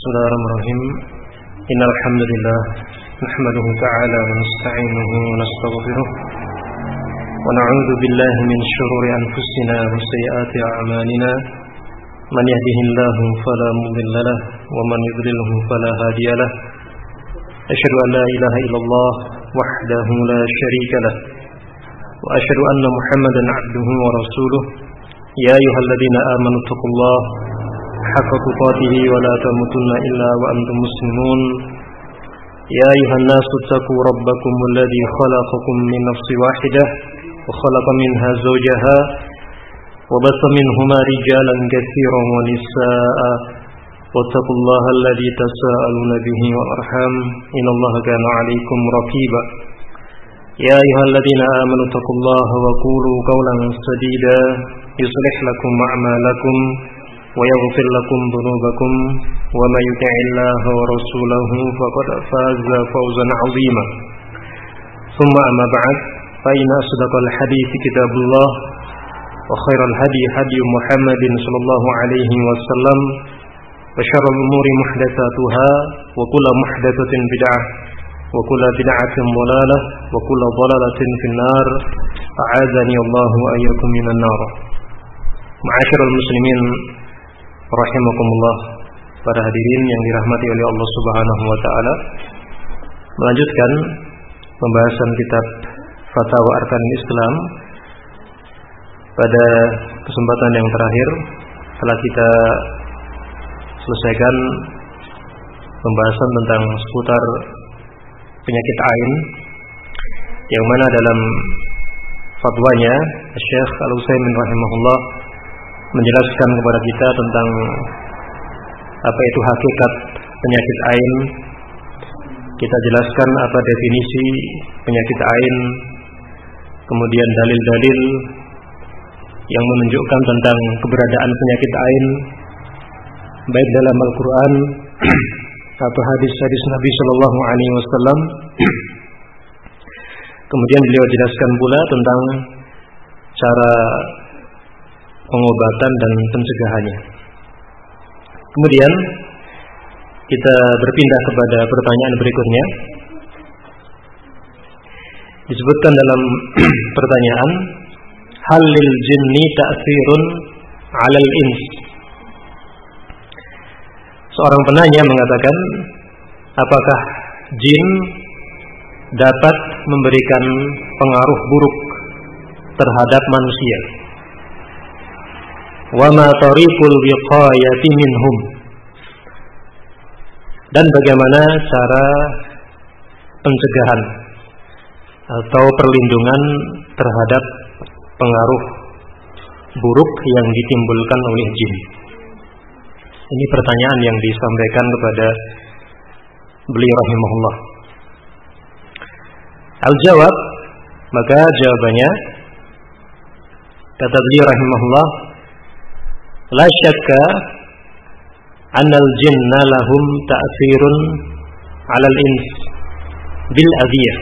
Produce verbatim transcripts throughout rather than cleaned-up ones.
Bismillahirrahmanirrahim. Innal hamdalillah nahmaduhu ta'ala wa nasta'inuhu wa nastaghfiruh wa na'udzu billahi min shururi anfusina wa sayyiati a'malina. Man yahdihillahu fala mudilla lahu wa man yudlilhu fala hadiya lahu. Asyhadu an la ilaha illallah wahdahu la syarika lahu wa asyhadu anna Muhammadan 'abduhu wa rasuluh. Ya ayyuhalladzina amanu taqullaha haqqa tuqatih wa la tamutunna illa wa antum muslimun. Ya ayyuhan nasu taqu rabbakum alladhi khalaqakum min nafsin wahidah wa khalaqa minha zawjaha wa bassa minhuma rijalan katsiran wa nisaa'a wattaqullaha alladhi tasaaluna bihi wal arham innallaha kana 'alaykum raqiba. Ya ayyuhalladzina amanu taqullaha wa qulu qawlan sadida yuslih lakum a'malakum wa yaghfir lakum dhunubakum wa may yuti'illaha wa rasulahu faqad faza fawzan 'azima. Thumma amma ba'd, fa inna asdaqal hadithi kitabullah wa khairal hadi hadi Muhammadin sallallahu alaihi wasallam wa syarrul umuri muhdatsatuha wa kullu muhdatsatin bid'ah wa kullu bid'atin dhalalah wa kullu dhalalatin finnar. A'adzani Allahu wa iyyakum minan nar. Ma'asyiral muslimin rahimakumullah, para hadirin yang dirahmati oleh Allah Subhanahu wa taala. Melanjutkan pembahasan kitab Fatawa Arkanul Islam. Pada kesempatan yang terakhir telah kita selesaikan pembahasan tentang seputar penyakit ain, yang mana dalam fatwanya Syekh Al-Utsaimin rahimahullah menjelaskan kepada kita tentang apa itu hakikat penyakit ain. Kita jelaskan apa definisi penyakit ain, kemudian dalil-dalil yang menunjukkan tentang keberadaan penyakit ain, baik dalam Al-Quran atau hadis-hadis Nabi Sallallahu Alaihi Wasallam. Kemudian beliau jelaskan pula tentang cara pengobatan dan pencegahannya. Kemudian kita berpindah kepada pertanyaan berikutnya. Disebutkan dalam pertanyaan, hal lil jinni ta'thirun 'alal ins. Seorang penanya mengatakan, apakah jin dapat memberikan pengaruh buruk terhadap manusia? Wa ma tariqul wiqayati minhum, dan bagaimana cara pencegahan atau perlindungan terhadap pengaruh buruk yang ditimbulkan oleh jin. Ini pertanyaan yang disampaikan kepada beliau rahimahullah. Al-jawab, maka jawabannya, kata beliau rahimahullah, la syakka annal jinna lahum ta'thirun 'alal ins bil adiyah.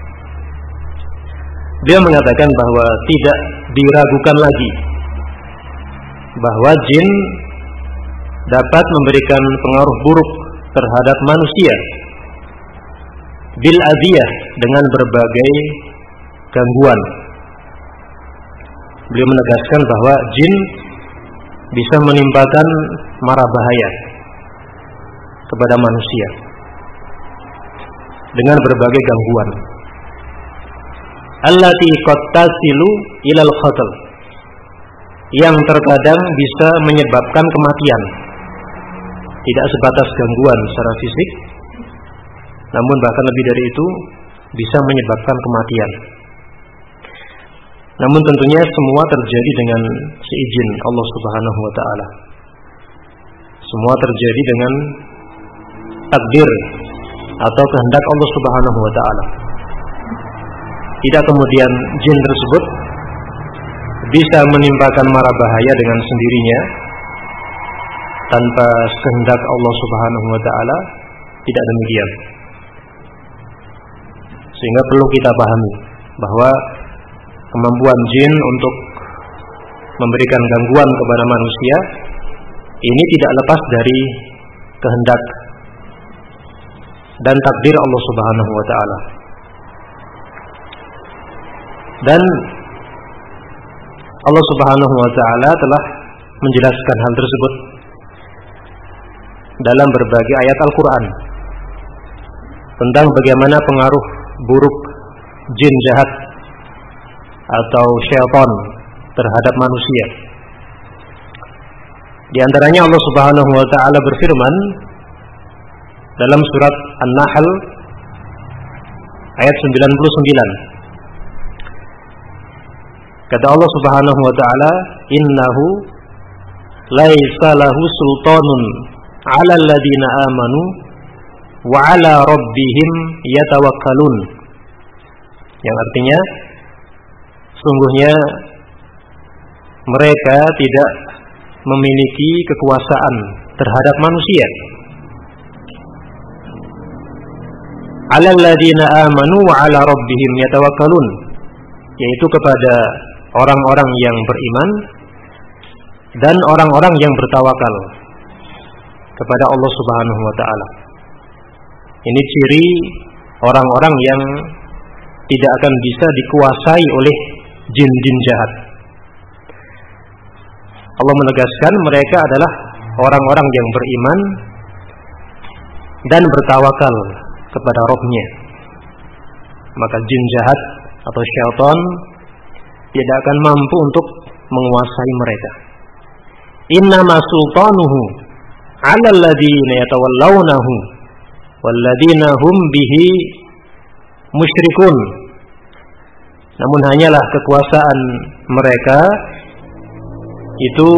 Dia mengatakan bahwa tidak diragukan lagi bahwa jin dapat memberikan pengaruh buruk terhadap manusia bil adiyah, dengan berbagai gangguan. Beliau menegaskan bahwa jin bisa menimpakan mara bahaya kepada manusia dengan berbagai gangguan. Allati qad tasilu ilal qatl, yang terkadang bisa menyebabkan kematian. Tidak sebatas gangguan secara fisik, namun bahkan lebih dari itu, bisa menyebabkan kematian. Namun tentunya semua terjadi dengan seizin Allah Subhanahu wa taala. Semua terjadi dengan takdir atau kehendak Allah Subhanahu wa taala. Tidak kemudian jin tersebut bisa menimpakan mara bahaya dengan sendirinya tanpa kehendak Allah Subhanahu wa taala. Tidak demikian. Sehingga perlu kita pahami bahwa kemampuan jin untuk memberikan gangguan kepada manusia ini tidak lepas dari kehendak dan takdir Allah Subhanahu wa taala. Dan Allah Subhanahu wa taala telah menjelaskan hal tersebut dalam berbagai ayat Al-Qur'an tentang bagaimana pengaruh buruk jin jahat atau syaitan terhadap manusia. Di antaranya Allah Subhanahu wa taala berfirman dalam surat An-Nahl ayat sembilan puluh sembilan. Kata Allah Subhanahu wa taala, "Innahu laisa lahu sultanun 'alal ladzina amanu wa 'ala rabbihim yatawakkalun." Yang artinya, sungguhnya mereka tidak memiliki kekuasaan terhadap manusia. 'Alal ladzina amanu wa 'ala rabbihim yatawakkalun, yaitu kepada orang-orang yang beriman dan orang-orang yang bertawakal kepada Allah Subhanahu wa taala. Ini ciri orang-orang yang tidak akan bisa dikuasai oleh jin-jin jahat. Allah menegaskan mereka adalah orang-orang yang beriman dan bertawakal kepada Rabb-nya. Maka jin jahat atau syaitan tidak akan mampu untuk menguasai mereka. Innama sultanuhu 'alal ladzina yatawallawnahu walladzina hum bihi musyrikun. Namun hanyalah kekuasaan mereka itu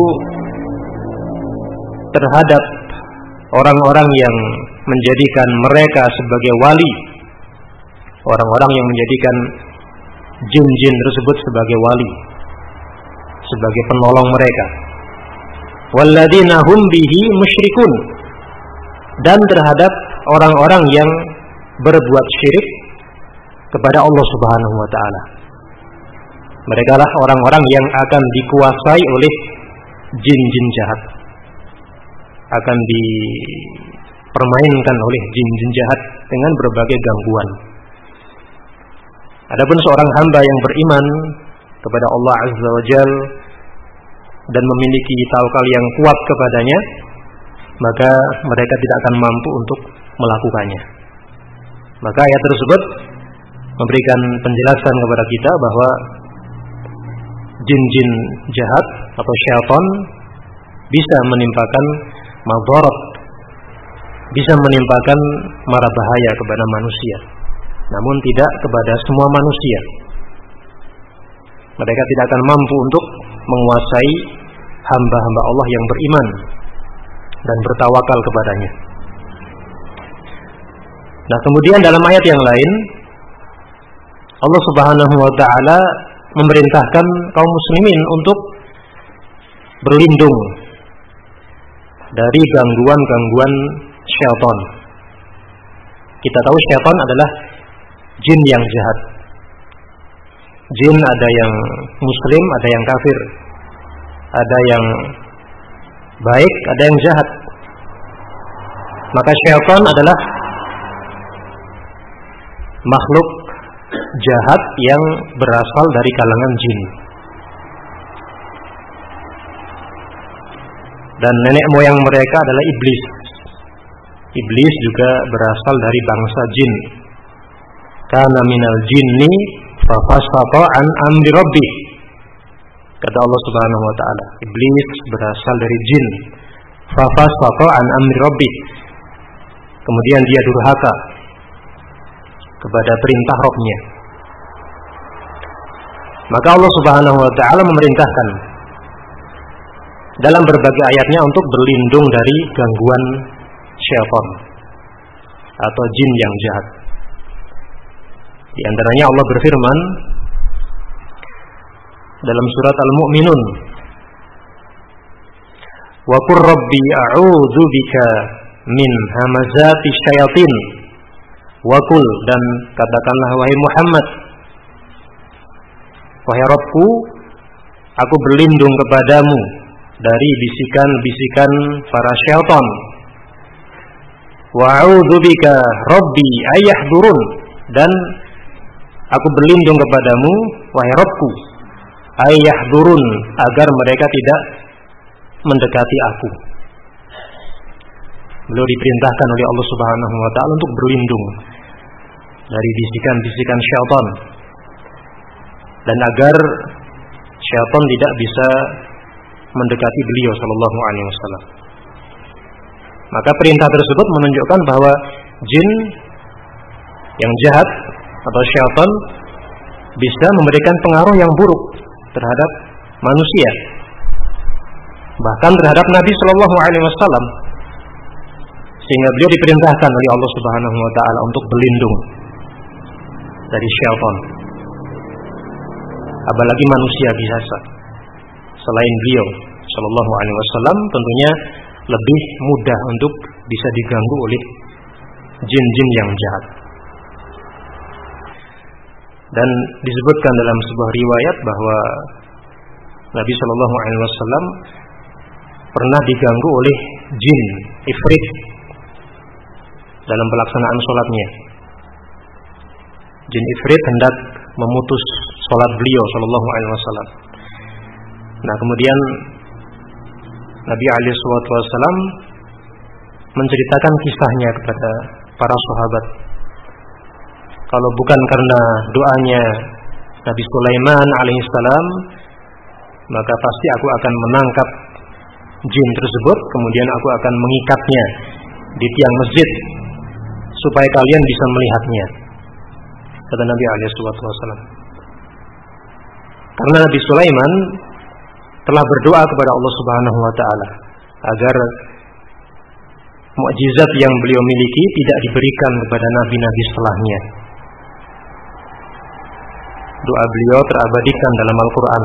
terhadap orang-orang yang menjadikan mereka sebagai wali, orang-orang yang menjadikan jin-jin tersebut sebagai wali, sebagai penolong mereka. Walladzina hum bihi musyrikun, dan terhadap orang-orang yang berbuat syirik kepada Allah Subhanahu wa taala. Mereka lah orang-orang yang akan dikuasai oleh jin-jin jahat, akan dipermainkan oleh jin-jin jahat dengan berbagai gangguan. Adapun seorang hamba yang beriman kepada Allah Azza wa Jal dan memiliki tawakal yang kuat kepadanya, maka mereka tidak akan mampu untuk melakukannya. Maka ayat tersebut memberikan penjelasan kepada kita bahwa jin-jin jahat atau syaitan bisa menimpakan madarat, bisa menimpakan mara bahaya kepada manusia, namun tidak kepada semua manusia. Mereka tidak akan mampu untuk menguasai hamba-hamba Allah yang beriman dan bertawakal kepadanya. Nah, kemudian dalam ayat yang lain Allah Subhanahu wa taala memerintahkan kaum muslimin untuk berlindung dari gangguan-gangguan syaitan. Kita tahu syaitan adalah jin yang jahat. Jin ada yang muslim, ada yang kafir, ada yang baik, ada yang jahat. Maka syaitan adalah makhluk jahat yang berasal dari kalangan jin. Dan nenek moyang mereka adalah iblis. Iblis juga berasal dari bangsa jin. Kana minal jinni fafasaqa an amri rabbih. Kata Allah Subhanahu wa taala, iblis berasal dari jin. Fafasaqa an amri rabbih. Kemudian dia durhaka kepada perintah Rabb-nya. Maka Allah Subhanahu wa taala memerintahkan dalam berbagai ayatnya untuk berlindung dari gangguan syaitan atau jin yang jahat. Di antaranya Allah berfirman dalam surat Al-Mu'minun, "Wa qur rabbi a'udzu bika min hamazati syayatin." Wakul, dan katakanlah wahai Muhammad, wahai Rabbku, aku berlindung kepadamu dari bisikan-bisikan para syaitan. Wa a'udzubika rabbi ayahdurun, dan aku berlindung kepadamu wahai Rabbku ayahdurun, agar mereka tidak mendekati aku. Beliau diperintahkan oleh Allah Subhanahu wa taala untuk berlindung dari bisikan-bisikan syaitan, dan agar syaitan tidak bisa mendekati beliau sallallahu alaihi wasallam. Maka perintah tersebut menunjukkan bahwa jin yang jahat atau syaitan bisa memberikan pengaruh yang buruk terhadap manusia, bahkan terhadap Nabi sallallahu alaihi wasallam, sehingga beliau diperintahkan oleh Allah Subhanahu wa taala untuk berlindung dari syaitan. Apalagi manusia biasa selain beliau sallallahu alaihi wasallam tentunya lebih mudah untuk bisa diganggu oleh jin-jin yang jahat. Dan disebutkan dalam sebuah riwayat bahwa Nabi sallallahu alaihi wasallam pernah diganggu oleh jin ifrit dalam pelaksanaan sholatnya. Jin ifrit hendak memutus sholat beliau sallallahu alaihi wasallam. Nah, kemudian Nabi alaihi wasallam menceritakan kisahnya kepada para sahabat. Kalau bukan karena doanya Nabi Sulaiman alaihissalam, maka pasti aku akan menangkap jin tersebut, kemudian aku akan mengikatnya di tiang masjid supaya kalian bisa melihatnya, kata Nabi alaihi wasallam. Karena Nabi Sulaiman telah berdoa kepada Allah Subhanahu wa taala agar mukjizat yang beliau miliki tidak diberikan kepada nabi-nabi setelahnya. Doa beliau terabadikan dalam Al-Quran.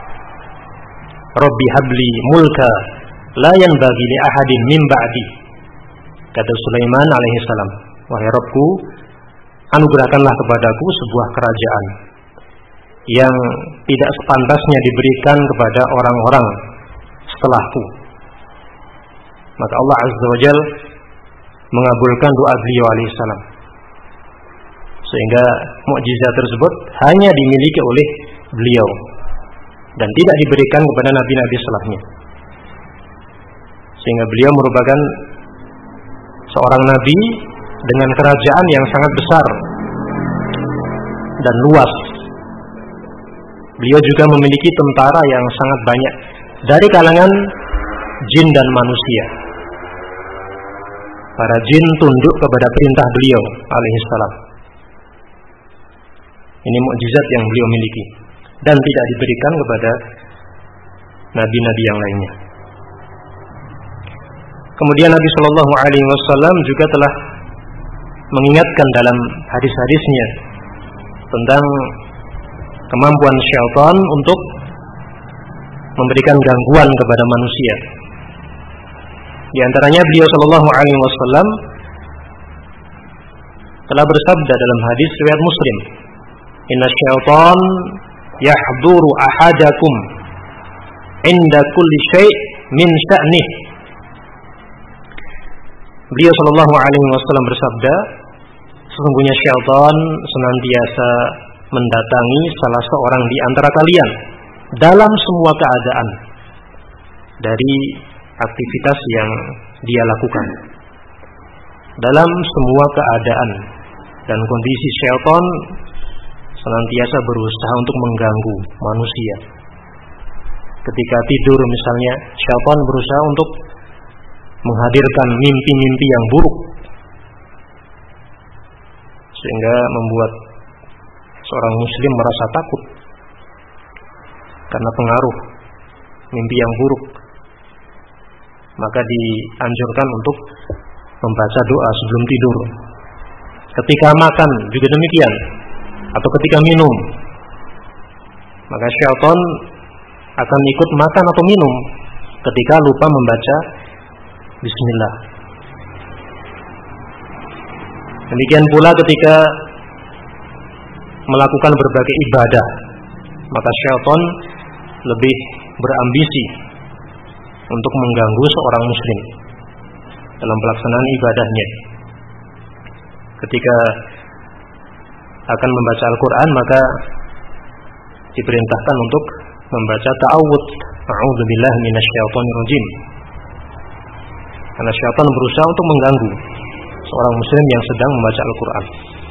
Rabbi habli mulka la yanbaghi li ahadin min ba'di, kata Sulaiman alaihissalam. Wahai Rabbku, anugerahkanlah kepadaku sebuah kerajaan yang tidak sepantasnya diberikan kepada orang-orang setelahku. Maka Allah Azza wa Jalla mengabulkan doa beliau alaihissalam, sehingga mukjizat tersebut hanya dimiliki oleh beliau dan tidak diberikan kepada nabi-nabi setelahnya. Sehingga beliau merupakan seorang nabi dengan kerajaan yang sangat besar dan luas. Beliau juga memiliki tentara yang sangat banyak dari kalangan jin dan manusia. Para jin tunduk kepada perintah beliau alaihissalam. Ini mukjizat yang beliau miliki dan tidak diberikan kepada nabi-nabi yang lainnya. Kemudian Nabi Shallallahu Alaihi Wasallam juga telah mengingatkan dalam hadis-hadisnya tentang kemampuan syaitan untuk memberikan gangguan kepada manusia. Di antaranya beliau Shallallahu Alaihi Wasallam telah bersabda dalam hadis riwayat Muslim, Inna syaitan yahduru ahadakum inda kulli syai' min sya'nih. Beliau sallallahu alaihi wasallam bersabda, sesungguhnya syaitan senantiasa mendatangi salah seorang di antara kalian dalam semua keadaan dari aktivitas yang dia lakukan. Dalam semua keadaan dan kondisi, syaitan senantiasa berusaha untuk mengganggu manusia. Ketika tidur misalnya, syaitan berusaha untuk menghadirkan mimpi-mimpi yang buruk, sehingga membuat seorang muslim merasa takut karena pengaruh mimpi yang buruk. Maka dianjurkan untuk membaca doa sebelum tidur. Ketika makan juga demikian, atau ketika minum, maka syaitan akan ikut makan atau minum ketika lupa membaca bismillah. Demikian pula ketika melakukan berbagai ibadah, maka syaitan lebih berambisi untuk mengganggu seorang muslim dalam pelaksanaan ibadahnya. ketika akan membaca Al-Quran maka diperintahkan untuk membaca ta'awudz, a'udzubillahi minasyaitonir rajim. Karena syaitan berusaha untuk mengganggu seorang muslim yang sedang membaca Al-Quran,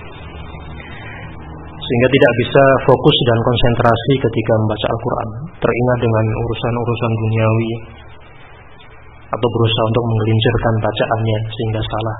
sehingga tidak bisa fokus dan konsentrasi ketika membaca Al-Quran, teringat dengan urusan-urusan duniawi, atau berusaha untuk menggelincirkan bacaannya sehingga salah,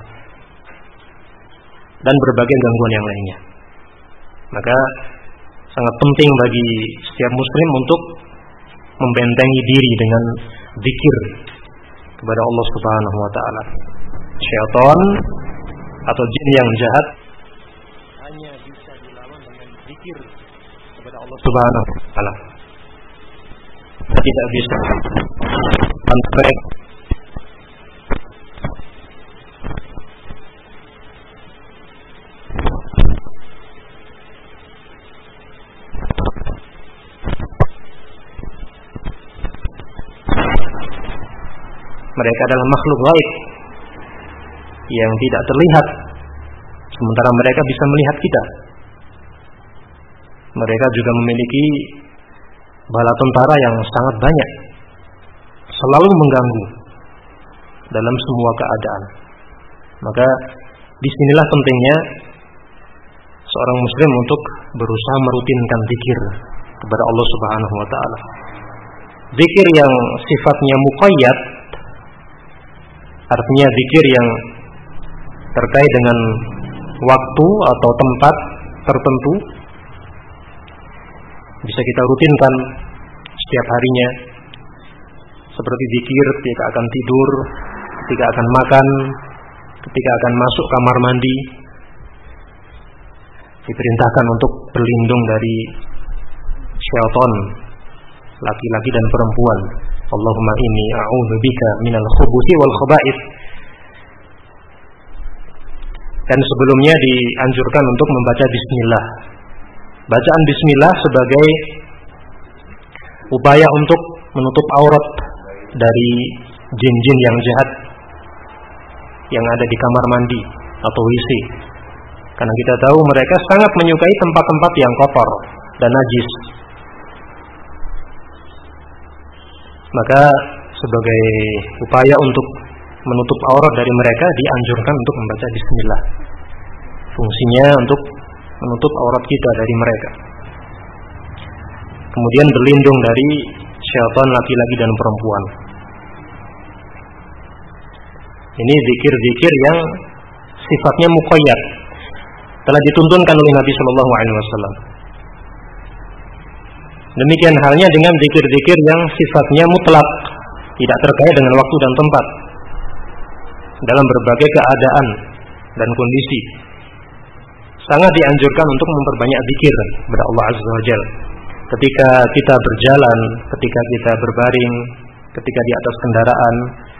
dan berbagai gangguan yang lainnya. Maka sangat penting bagi setiap muslim untuk membentengi diri dengan zikir kepada Allah Subhanahu wa taala. Syaitan atau jin yang jahat hanya bisa dilawan dengan zikir kepada Allah Subhanahu wa taala. Tidak bisa sampai mereka adalah makhluk gaib yang tidak terlihat, sementara mereka bisa melihat kita. Mereka juga memiliki bala tentara yang sangat banyak, selalu mengganggu dalam semua keadaan. Maka disinilah pentingnya seorang muslim untuk berusaha merutinkan zikir kepada Allah Subhanahu wa taala. Zikir yang sifatnya muqayyad, artinya zikir yang terkait dengan waktu atau tempat tertentu, bisa kita rutinkan setiap harinya. Seperti zikir ketika akan tidur, ketika akan makan, ketika akan masuk kamar mandi. Diperintahkan untuk berlindung dari syaitan, laki-laki dan perempuan. Allahumma inni a'udzubika minal khubuthi wal khaba'ith. Dan sebelumnya dianjurkan untuk membaca bismillah. Bacaan bismillah sebagai upaya untuk menutup aurat dari jin-jin yang jahat yang ada di kamar mandi atau W C. Karena kita tahu mereka sangat menyukai tempat-tempat yang kotor dan najis. Maka sebagai upaya untuk menutup aurat dari mereka dianjurkan untuk membaca bismillah. Fungsinya untuk menutup aurat kita dari mereka. Kemudian berlindung dari syaitan laki-laki dan perempuan. Ini zikir-zikir yang sifatnya muqayyad, telah dituntunkan oleh Nabi Shallallahu Alaihi Wasallam. Demikian halnya dengan zikir-zikir yang sifatnya mutlak, tidak terkait dengan waktu dan tempat, dalam berbagai keadaan dan kondisi. Sangat dianjurkan untuk memperbanyak zikir kepada Allah Azza wa Jalla. Ketika kita berjalan, ketika kita berbaring, ketika di atas kendaraan,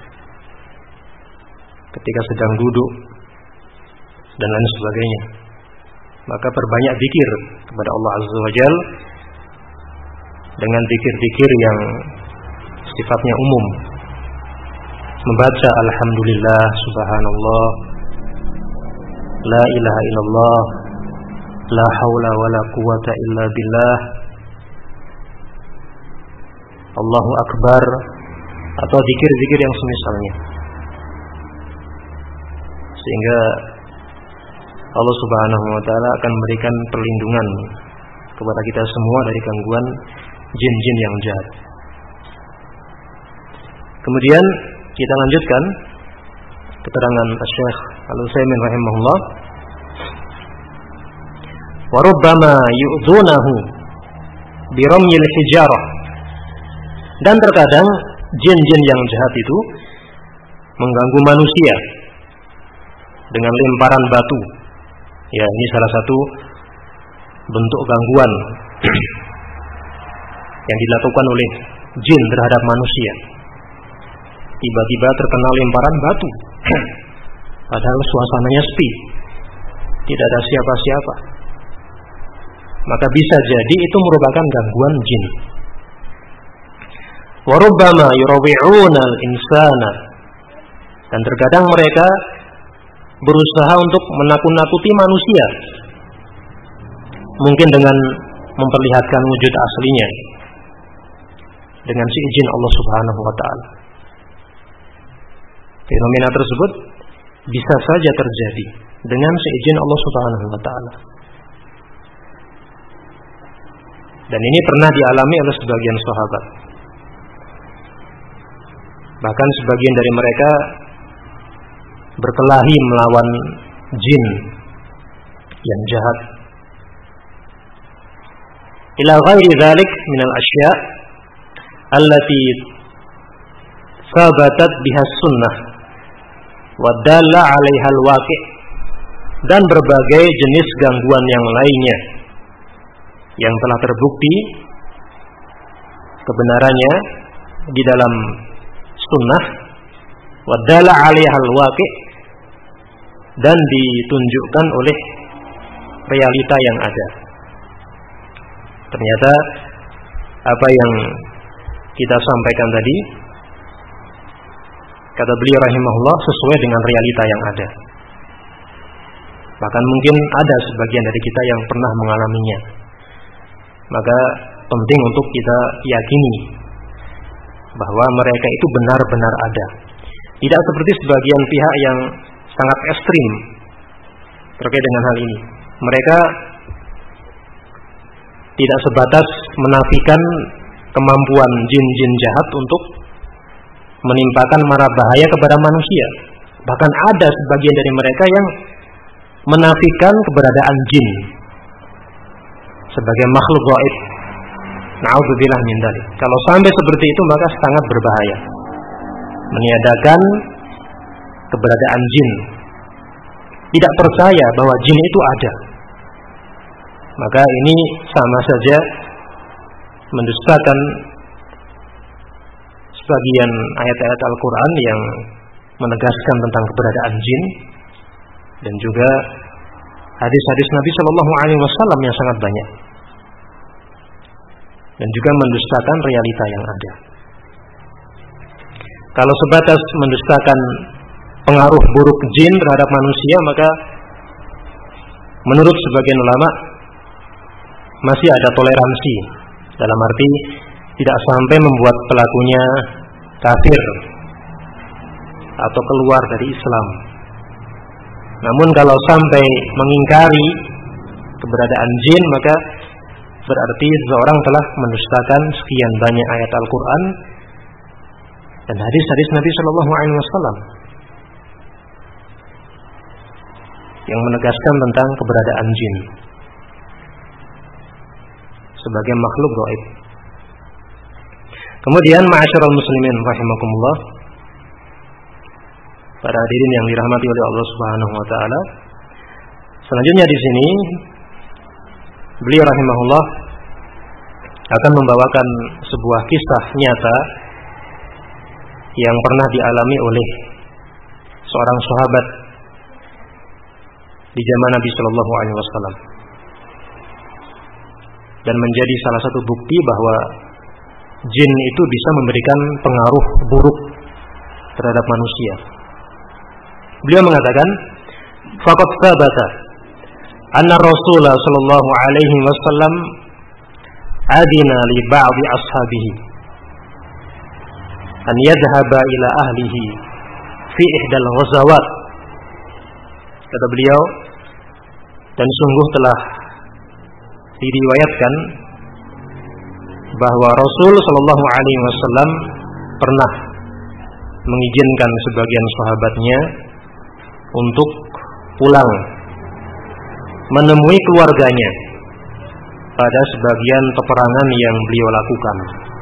ketika sedang duduk, dan lain sebagainya. Maka perbanyak zikir kepada Allah Azza wa Jalla dengan zikir-zikir yang sifatnya umum. Membaca alhamdulillah, subhanallah, la ilaha illallah, la haula wala quwata illa billah, Allahu akbar, atau zikir-zikir yang semisalnya. Sehingga Allah Subhanahu wa taala akan memberikan perlindungan kepada kita semua dari gangguan jin-jin yang jahat. Kemudian kita lanjutkan keterangan Syekh Al-Utsaimin rahimahullah. Wa rubbama yu'dzunahu bi ramyil hijarah. Dan terkadang jin-jin yang jahat itu mengganggu manusia dengan lemparan batu. Ya, ini salah satu bentuk gangguan yang dilakukan oleh jin terhadap manusia. Tiba-tiba terkena lemparan batu, padahal suasananya sepi, tidak ada siapa-siapa. Maka bisa jadi itu merupakan gangguan jin. Wa rubbama yurawi'una al-insana. Dan terkadang mereka berusaha untuk menakut-nakuti manusia, mungkin dengan memperlihatkan wujud aslinya dengan seizin Allah Subhanahu wa taala. Fenomena tersebut bisa saja terjadi dengan seizin Allah Subhanahu wa taala. Dan ini pernah dialami oleh sebagian sahabat. Bahkan sebagian dari mereka berkelahi melawan jin yang jahat. Ila ghairi dzalik min al-asya' allati thabatat biha sunnah wa dalla 'alaiha al-waqi', dan berbagai jenis gangguan yang lainnya yang telah terbukti kebenarannya di dalam sunnah, wa dalla 'alaiha al-waqi', dan ditunjukkan oleh realita yang ada. Ternyata apa yang kita sampaikan tadi, kata beliau rahimahullah, sesuai dengan realita yang ada. Bahkan mungkin ada sebagian dari kita yang pernah mengalaminya. Maka penting untuk kita yakini bahwa mereka itu benar-benar ada. Tidak seperti sebagian pihak yang sangat ekstrim terkait dengan hal ini. Mereka tidak sebatas menafikan kemampuan jin-jin jahat untuk menimpakan mara bahaya kepada manusia. Bahkan ada sebagian dari mereka yang menafikan keberadaan jin sebagai makhluk gaib. Na'udzubillah min dzalik. Kalau sampai seperti itu maka sangat berbahaya. Meniadakan keberadaan jin, tidak percaya bahwa jin itu ada, maka ini sama saja mendustakan sebagian ayat-ayat Al-Quran yang menegaskan tentang keberadaan jin, dan juga hadis-hadis Nabi Shallallahu Alaihi Wasallam yang sangat banyak, dan juga mendustakan realita yang ada. Kalau sebatas mendustakan pengaruh buruk jin terhadap manusia, maka menurut sebagian ulama masih ada toleransi, dalam arti tidak sampai membuat pelakunya kafir atau keluar dari Islam. Namun kalau sampai mengingkari keberadaan jin, maka berarti seseorang telah mendustakan sekian banyak ayat Al-Quran dan hadis-hadis Nabi Shallallahu Alaihi Wasallam yang menegaskan tentang keberadaan jin sebagai makhluk gaib. Kemudian ma'asyiral muslimin rahimakumullah, para hadirin yang dirahmati oleh Allah Subhanahu wa taala, selanjutnya di sini beliau rahimahullah akan membawakan sebuah kisah nyata yang pernah dialami oleh seorang sahabat di zaman Nabi Shallallahu Alaihi Wasallam, dan menjadi salah satu bukti bahwa jin itu bisa memberikan pengaruh buruk terhadap manusia. Beliau mengatakan, faqad thabata anna Rasulullah sallallahu alaihi wasallam adina li ba'di ashabihi an yadhhaba ila ahlihi fi ihdal ghazawat. Kata beliau, dan sungguh telah diriwayatkan bahwa Rasul sallallahu alaihi wasallam pernah mengizinkan sebagian sahabatnya untuk pulang menemui keluarganya pada sebagian peperangan yang beliau lakukan.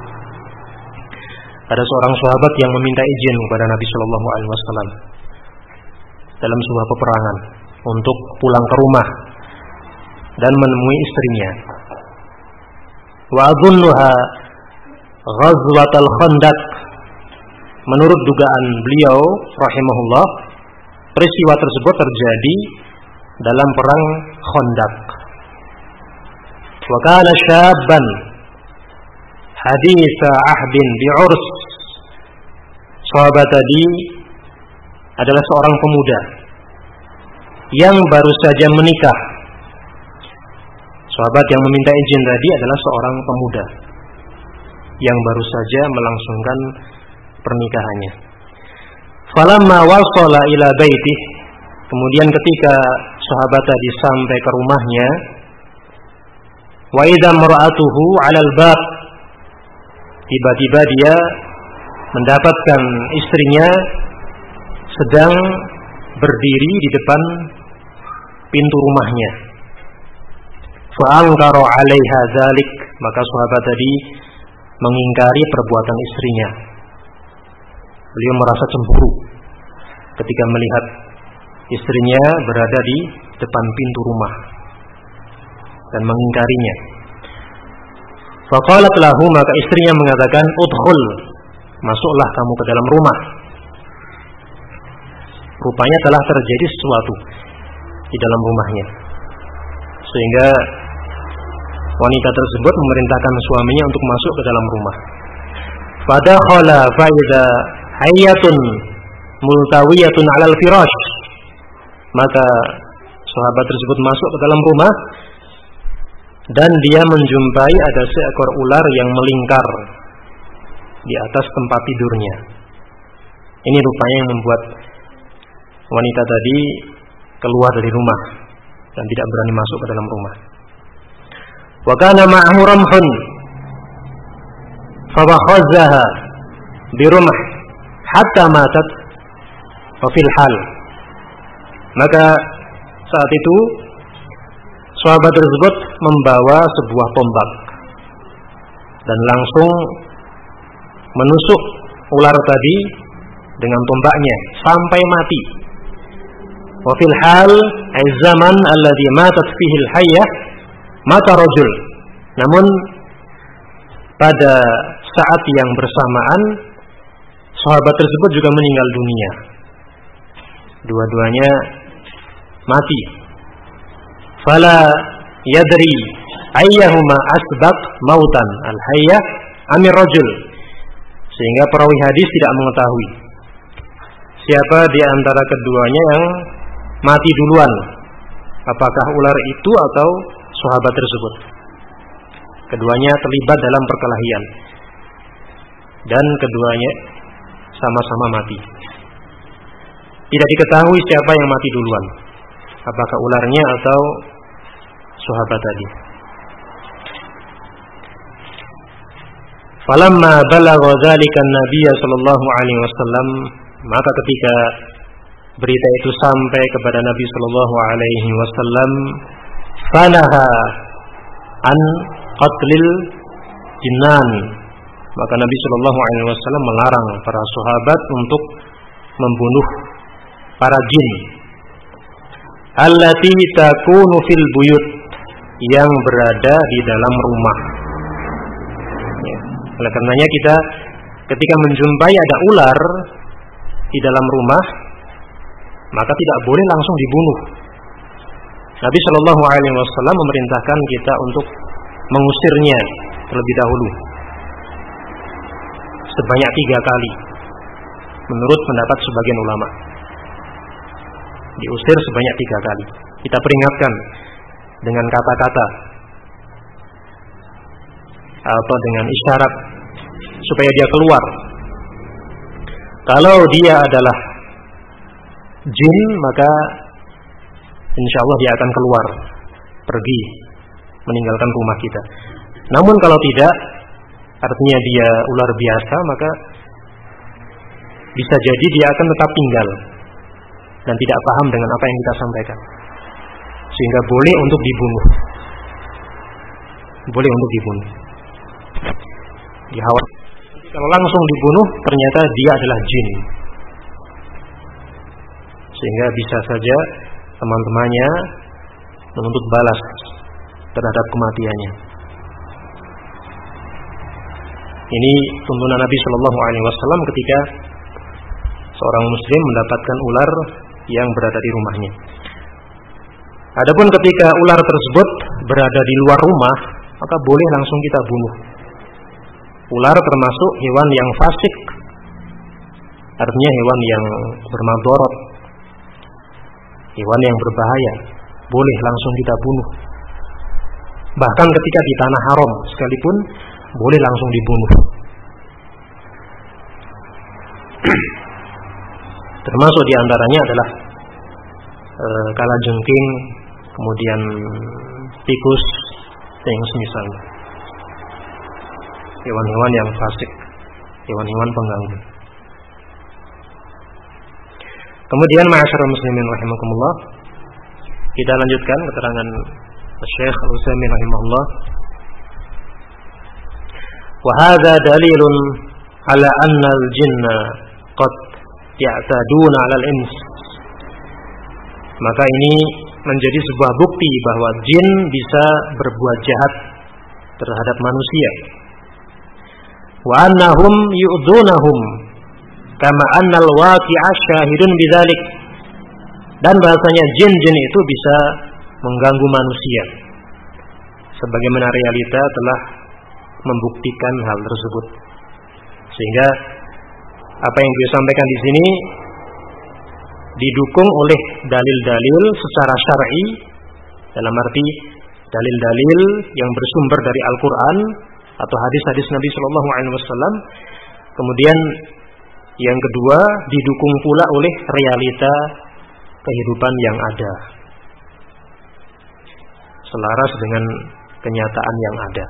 Ada seorang sahabat yang meminta izin kepada Nabi Shallallahu Alaihi Wasallam dalam sebuah peperangan untuk pulang ke rumah dan menemui istrinya. Wa adunnuha ghazwatul Khandaq. Menurut dugaan beliau rahimahullah, peristiwa tersebut terjadi dalam perang Khandaq. Wa kana syabban haditha ahdin bi'urs. Sahabat tadi adalah seorang pemuda yang baru saja menikah. Sahabat yang meminta izin tadi adalah seorang pemuda yang baru saja melangsungkan pernikahannya. Falamma wasala ila baitih, kemudian ketika sahabat tadi sampai ke rumahnya, wa idza mar'atuhu 'alal bab, tiba-tiba dia mendapatkan istrinya sedang berdiri di depan pintu rumahnya. Fa'angkara 'alaiha dzalik, maka sahabat tadi mengingkari perbuatan istrinya. Beliau merasa cemburu ketika melihat istrinya berada di depan pintu rumah dan mengingkarinya. Faqalat lahu, maka istrinya mengatakan, udkhul, masuklah kamu ke dalam rumah. Rupanya telah terjadi sesuatu di dalam rumahnya, sehingga wanita tersebut memerintahkan suaminya untuk masuk ke dalam rumah. Fadakhala fa'idha hayyatun multawiyatun 'alal firash, maka sahabat tersebut masuk ke dalam rumah dan dia menjumpai ada seekor ular yang melingkar di atas tempat tidurnya. Ini rupanya yang membuat wanita tadi keluar dari rumah dan tidak berani masuk ke dalam rumah. Wa kana ma'ahu ramhun fabakhazzaha birumh hatta matat wa fil hal. Maka saat itu sahabat tersebut membawa sebuah tombak dan langsung menusuk ular tadi dengan tombaknya sampai mati. Wa fil hal ay zaman alladhi matat fihi al-hayyah mata rajul. Namun pada saat yang bersamaan sahabat tersebut juga meninggal dunia. Dua-duanya mati. Fala yadri ayyahuma asbaq mautan al-hayyah amir rajul, sehingga perawi hadis tidak mengetahui siapa di antara keduanya yang mati duluan, apakah ular itu atau sahabat tersebut. Keduanya terlibat dalam perkelahian dan keduanya sama-sama mati. Tidak diketahui siapa yang mati duluan, apakah ularnya atau sahabat tadi. Falamma balagha dzalika an-nabiy sallallahu alaihi wasallam, maka ketika berita itu sampai kepada Nabi sallallahu alaihi wasallam, fanaha an qatlil jinnan, maka Nabi sallallahu alaihi wasallam melarang para sahabat untuk membunuh para jin allati takunu fil buyut, yang berada di dalam rumah. Ya. Oleh karenanya kita ketika menjumpai ada ular di dalam rumah, maka tidak boleh langsung dibunuh. Nabi Shallallahu Alaihi Wasallam memerintahkan kita untuk mengusirnya terlebih dahulu sebanyak tiga kali, menurut pendapat sebagian ulama. Diusir sebanyak tiga kali. Kita peringatkan dengan kata-kata atau dengan isyarat supaya dia keluar. Kalau dia adalah jin, maka insya Allah dia akan keluar, pergi, meninggalkan rumah kita. Namun kalau tidak, artinya dia ular biasa, maka bisa jadi dia akan tetap tinggal dan tidak paham dengan apa yang kita sampaikan, sehingga boleh untuk dibunuh. Boleh untuk dibunuh. Dihawat. Kalau langsung dibunuh, ternyata dia adalah jin, sehingga bisa saja teman-temannya menuntut balas terhadap kematiannya. Ini tuntunan Nabi Shallallahu Alaihi Wasallam ketika seorang Muslim mendapatkan ular yang berada di rumahnya. Adapun ketika ular tersebut berada di luar rumah, maka boleh langsung kita bunuh. Ular termasuk hewan yang fasik, artinya hewan yang bermadharat, hewan yang berbahaya boleh langsung kita bunuh. Bahkan ketika di tanah haram sekalipun boleh langsung dibunuh. Termasuk diantaranya adalah e, kalajengking, kemudian tikus, dan yang semisalnya. Hewan-hewan yang fasik, hewan-hewan pengganggu. Kemudian ma'asyiral muslimin rahimakumullah, kita lanjutkan keterangan Syekh Al-Utsaimin rahimahullah. Wa hadza dalilun ala anna al-jinna qad ya'taduna 'ala al-ins. Maka ini menjadi sebuah bukti bahwa jin bisa berbuat jahat terhadap manusia. Wa annahum yu'dunahum kama annal waqi'a syahidun bidzalik. Dan bahasanya jin-jin itu bisa mengganggu manusia, sebagaimana realita telah membuktikan hal tersebut. Sehingga apa yang disampaikan di sini didukung oleh dalil-dalil secara syar'i, dalam arti dalil-dalil yang bersumber dari Al-Quran atau hadis-hadis Nabi Shallallahu Alaihi Wasallam. Kemudian yang kedua didukung pula oleh realita kehidupan yang ada, selaras dengan kenyataan yang ada.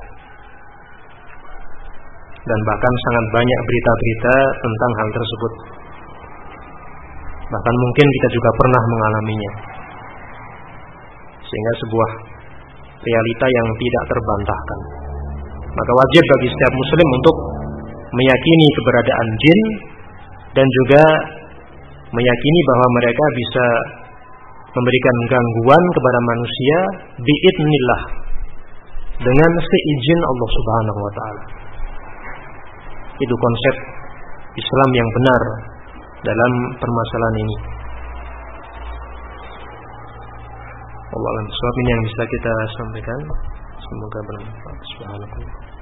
Dan bahkan sangat banyak berita-berita tentang hal tersebut. Bahkan mungkin kita juga pernah mengalaminya. Sehingga sebuah realita yang tidak terbantahkan. Maka wajib bagi setiap muslim untuk meyakini keberadaan jin dan juga meyakini bahwa mereka bisa memberikan gangguan kepada manusia biidznillah, dengan seizin Allah Subhanahu wa taala. Itu konsep Islam yang benar dalam permasalahan ini. Allah alam, sebab ini yang bisa kita sampaikan. Semoga bermanfaat. Subhanallah.